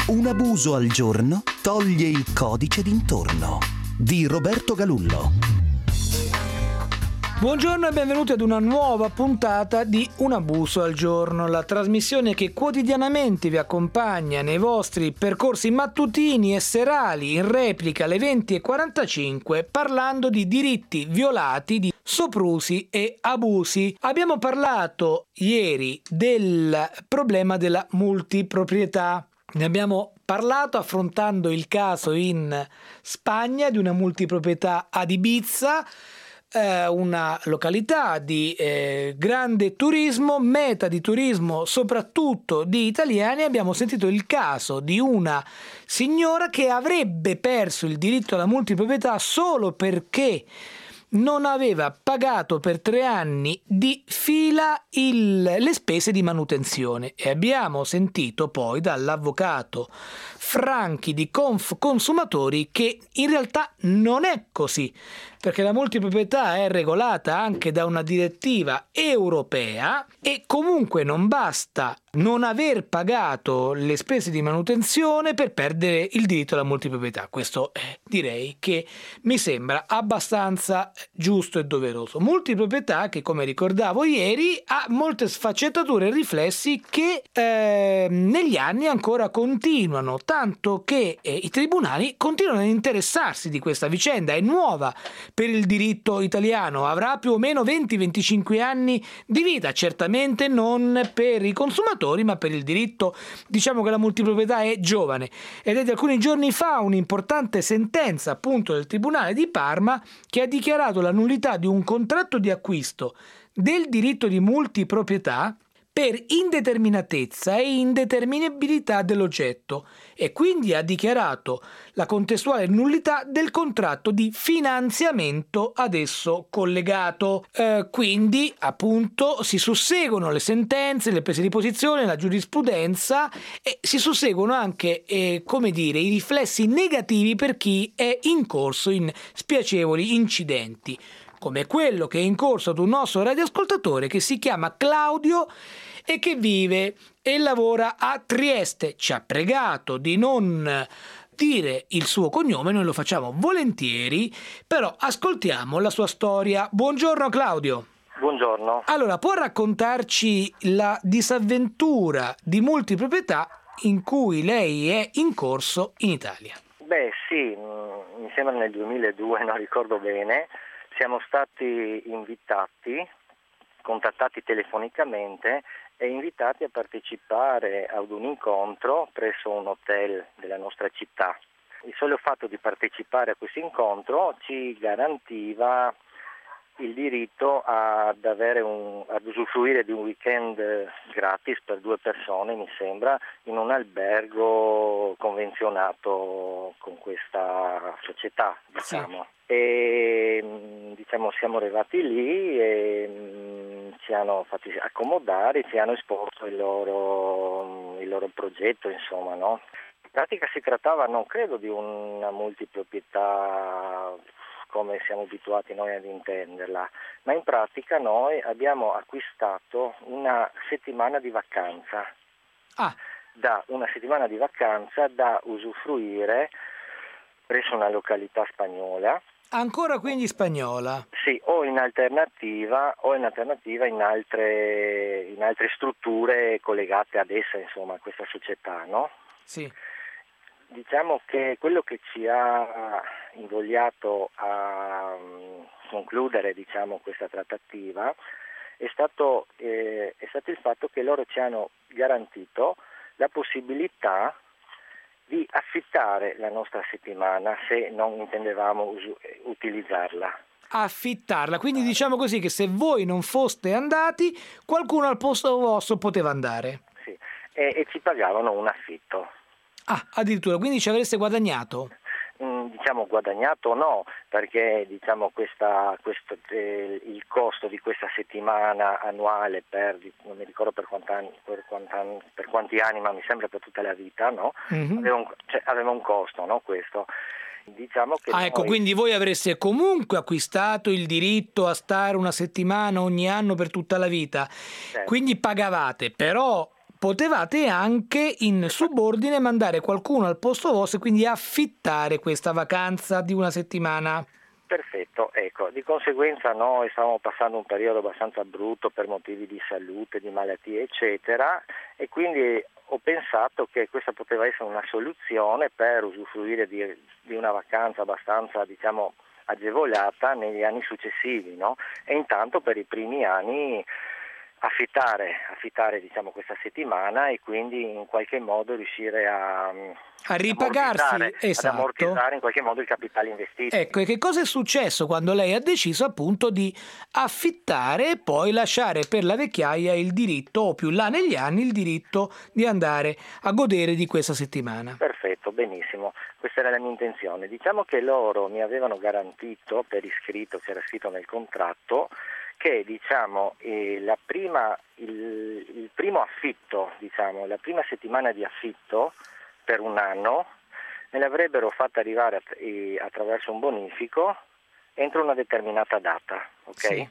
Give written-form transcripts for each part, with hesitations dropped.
Un abuso al giorno toglie il codice d'intorno di Roberto Galullo. Buongiorno e benvenuti ad una nuova puntata di Un abuso al giorno, la trasmissione che quotidianamente vi accompagna nei vostri percorsi mattutini e serali in replica alle 20:45 parlando di diritti violati, di soprusi e abusi. Abbiamo parlato ieri del problema della multiproprietà. Ne abbiamo parlato affrontando il caso in Spagna di una multiproprietà ad Ibiza, una località di grande turismo, meta di turismo soprattutto di italiani. Abbiamo sentito il caso di una signora che avrebbe perso il diritto alla multiproprietà solo perché non aveva pagato per 3 anni di fila le spese di manutenzione, e abbiamo sentito poi dall'avvocato Franchi di Conf Consumatori che in realtà non è così, perché la multiproprietà è regolata anche da una direttiva europea e comunque non basta non aver pagato le spese di manutenzione per perdere il diritto alla multiproprietà. Questo direi che mi sembra abbastanza giusto e doveroso. Multiproprietà che, come ricordavo ieri, ha molte sfaccettature e riflessi che negli anni ancora continuano, tanto che i tribunali continuano ad interessarsi di questa vicenda. È nuova per il diritto italiano, avrà più o meno 20-25 anni di vita, certamente non per i consumatori, ma per il diritto. Diciamo che la multiproprietà è giovane, ed è di alcuni giorni fa un'importante sentenza appunto del Tribunale di Parma che ha dichiarato la nullità di un contratto di acquisto del diritto di multiproprietà per indeterminatezza e indeterminabilità dell'oggetto, e quindi ha dichiarato la contestuale nullità del contratto di finanziamento ad esso collegato. Quindi appunto si susseguono le sentenze, le prese di posizione, la giurisprudenza, e si susseguono anche i riflessi negativi per chi è incorso in spiacevoli incidenti, come quello che è in corso ad un nostro radioascoltatore che si chiama Claudio e che vive e lavora a Trieste. Ci ha pregato di non dire il suo cognome, noi lo facciamo volentieri, però ascoltiamo la sua storia. Buongiorno Claudio. Buongiorno. Allora, può raccontarci la disavventura di multiproprietà in cui lei è incorso in Italia? Beh sì, mi sembra nel 2002, non ricordo bene. Siamo stati contattati telefonicamente e invitati a partecipare ad un incontro presso un hotel della nostra città. Il solo fatto di partecipare a questo incontro ci garantiva il diritto ad usufruire di un weekend gratis per 2 persone, mi sembra, in un albergo convenzionato con questa società, diciamo. Sì. E siamo arrivati lì e ci hanno fatti accomodare, ci hanno esposto il loro progetto, insomma, no? In pratica si trattava, non credo, di una multiproprietà come siamo abituati noi ad intenderla, ma in pratica noi abbiamo acquistato una settimana di vacanza. Una settimana di vacanza da usufruire presso una località spagnola. Ancora quindi spagnola? Sì, o in alternativa in altre strutture collegate ad essa, insomma, a questa società, no? Sì. Diciamo che quello che ci ha invogliato a concludere, questa trattativa è stato il fatto che loro ci hanno garantito la possibilità di affittare la nostra settimana se non intendevamo utilizzarla. Affittarla, quindi diciamo così che se voi non foste andati, qualcuno al posto vostro poteva andare. Sì, e ci pagavano un affitto. Addirittura, quindi ci avreste guadagnato? Guadagnato no, perché il costo di questa settimana annuale non mi ricordo per quanti anni, ma mi sembra per tutta la vita, no? Mm-hmm. Aveva un costo, no, questo. Diciamo che ecco, quindi voi avreste comunque acquistato il diritto a stare una settimana ogni anno per tutta la vita, certo. Quindi pagavate, però potevate anche in subordine mandare qualcuno al posto vostro e quindi affittare questa vacanza di una settimana. Perfetto, ecco, di conseguenza noi stavamo passando un periodo abbastanza brutto per motivi di salute, di malattie, eccetera, e quindi ho pensato che questa poteva essere una soluzione per usufruire di una vacanza abbastanza, diciamo, agevolata negli anni successivi, no? E intanto per i primi anni affittare diciamo questa settimana e quindi in qualche modo riuscire a ripagarsi, ad ammortizzare in qualche modo il capitale investito. Ecco, e che cosa è successo quando lei ha deciso appunto di affittare e poi lasciare per la vecchiaia il diritto, o più là negli anni, il diritto di andare a godere di questa settimana? Prefetto, benissimo, questa era la mia intenzione. Diciamo che loro mi avevano garantito per iscritto, c'era scritto nel contratto, che diciamo il primo affitto, diciamo, la prima settimana di affitto per un anno me l'avrebbero fatta arrivare attraverso un bonifico entro una determinata data, ok? Sì.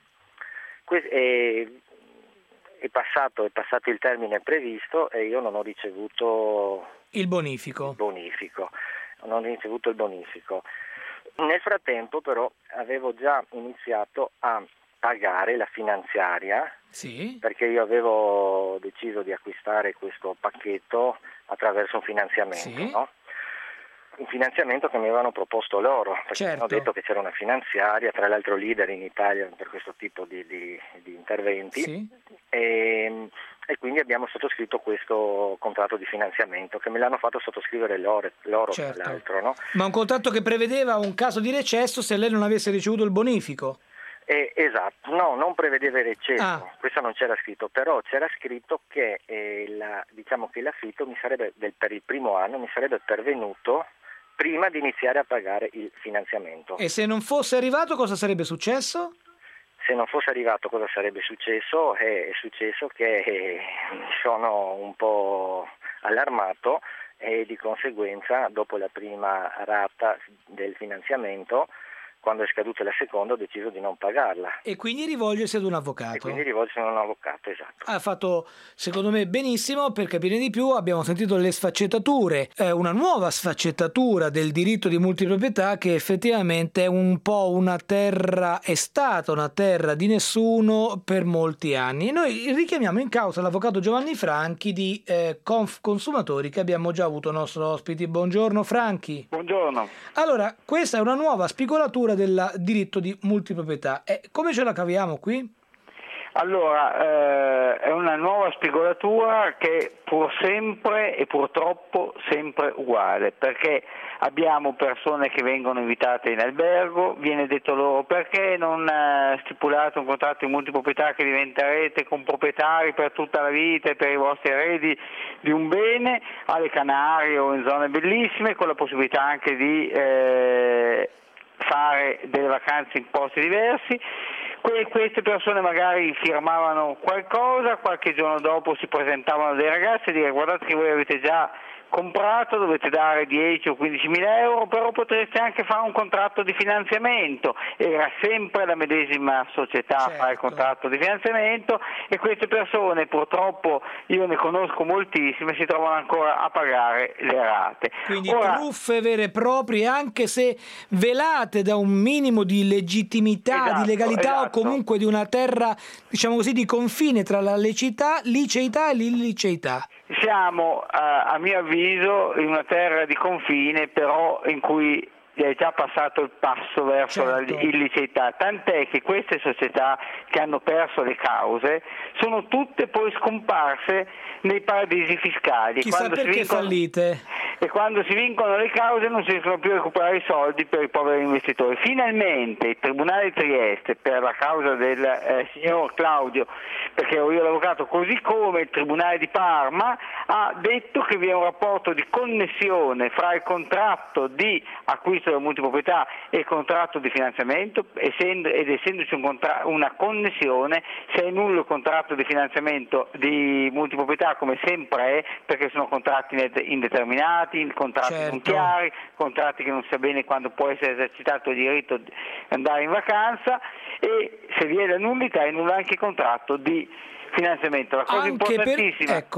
È passato il termine previsto e io non ho ricevuto il bonifico. Non ho ricevuto il bonifico. Nel frattempo però avevo già iniziato a pagare la finanziaria, sì, perché io avevo deciso di acquistare questo pacchetto attraverso un finanziamento, sì, no? Un finanziamento che mi avevano proposto loro, perché certo, hanno detto che c'era una finanziaria, tra l'altro leader in Italia per questo tipo di interventi, sì, e quindi abbiamo sottoscritto questo contratto di finanziamento che me l'hanno fatto sottoscrivere loro certo, tra l'altro, no? Ma un contratto che prevedeva un caso di recesso se lei non avesse ricevuto il bonifico. Esatto, no, non prevedeva il recesso, questo non c'era scritto, però c'era scritto che diciamo che l'affitto per il primo anno mi sarebbe pervenuto prima di iniziare a pagare il finanziamento. E se non fosse arrivato cosa sarebbe successo? Se non fosse arrivato cosa sarebbe successo? È successo che mi sono un po' allarmato e di conseguenza dopo la prima rata del finanziamento, quando è scaduta la seconda, ho deciso di non pagarla. E quindi rivolgersi ad un avvocato. Esatto. Ha fatto, secondo me, benissimo. Per capire di più abbiamo sentito le sfaccettature, una nuova sfaccettatura del diritto di multiproprietà che effettivamente è stata una terra di nessuno per molti anni. E noi richiamiamo in causa l'avvocato Giovanni Franchi di Consumatori, che abbiamo già avuto nostro ospite. Buongiorno Franchi. Buongiorno. Allora, questa è una nuova spigolatura del diritto di multiproprietà. Come ce la caviamo qui? Allora, è una nuova spigolatura che pur sempre e purtroppo sempre uguale, perché abbiamo persone che vengono invitate in albergo, viene detto loro perché non stipulate un contratto di multiproprietà che diventerete comproprietari per tutta la vita e per i vostri eredi di un bene alle Canarie o in zone bellissime, con la possibilità anche di fare delle vacanze in posti diversi. Queste persone magari firmavano qualcosa, qualche giorno dopo si presentavano dei ragazzi e dire guardate che voi avete già comprato, dovete dare 10 o 15 mila euro, però potreste anche fare un contratto di finanziamento. Era sempre la medesima società a fare il contratto di finanziamento e queste persone, purtroppo io ne conosco moltissime, si trovano ancora a pagare le rate. Quindi truffe vere e proprie, anche se velate da un minimo di legittimità, di legalità o comunque di una terra, diciamo così, di confine tra la liceità e l'illiceità. Siamo, a mio avviso, in una terra di confine, però in cui è già passato il passo verso l'illiceità, tant'è che queste società che hanno perso le cause sono tutte poi scomparse nei paradisi fiscali. Chissà perché fallite. E quando si vincono le cause non si riescono più a recuperare i soldi per i poveri investitori. Finalmente il Tribunale di Trieste, per la causa del signor Claudio, perché ero io l'avvocato, così come il Tribunale di Parma, ha detto che vi è un rapporto di connessione fra il contratto di acquisto della multiproprietà e il contratto di finanziamento, ed essendoci una connessione, se è nullo il contratto di finanziamento di multiproprietà, come sempre è, perché sono contratti indeterminati, contratti non chiari, contratti che non si sa bene quando può essere esercitato il diritto di andare in vacanza, e se vi è la nullità è nullo anche il contratto di finanziamento. La cosa importantissima.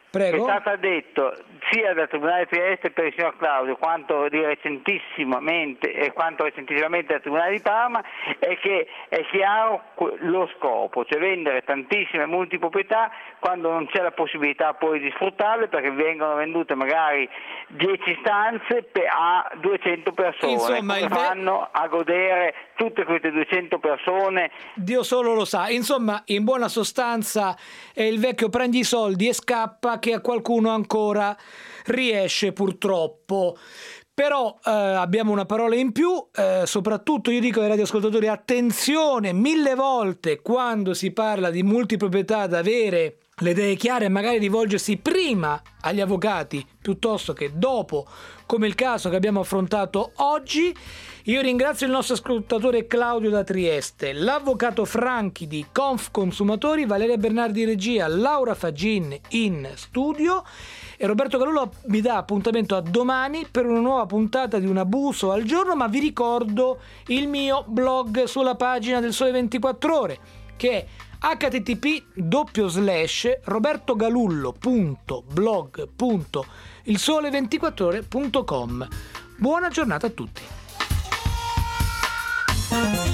Prego. È stato detto sia dal Tribunale di Trieste per il signor Claudio quanto recentissimamente dal Tribunale di Parma, è che è chiaro lo scopo, cioè vendere tantissime multiproprietà quando non c'è la possibilità poi di sfruttarle, perché vengono vendute magari 10 stanze a 200 persone. Insomma, come fanno a godere tutte queste 200 persone? Dio solo lo sa. Insomma, in buona sostanza è il vecchio prendi i soldi e scappa che a qualcuno ancora riesce purtroppo. Però abbiamo una parola in più, soprattutto io dico ai radioascoltatori: attenzione, 1000 volte quando si parla di multiproprietà ad avere le idee chiare e magari rivolgersi prima agli avvocati piuttosto che dopo, come il caso che abbiamo affrontato oggi. Io ringrazio il nostro ascoltatore Claudio da Trieste, l'avvocato Franchi di Conf Consumatori, Valeria Bernardi regia, Laura Fagin in studio e Roberto Galullo mi dà appuntamento a domani per una nuova puntata di Un abuso al giorno, ma vi ricordo il mio blog sulla pagina del Sole 24 Ore che è http://robertogalullo.blog.ilsole24ore.com. Buona giornata a tutti.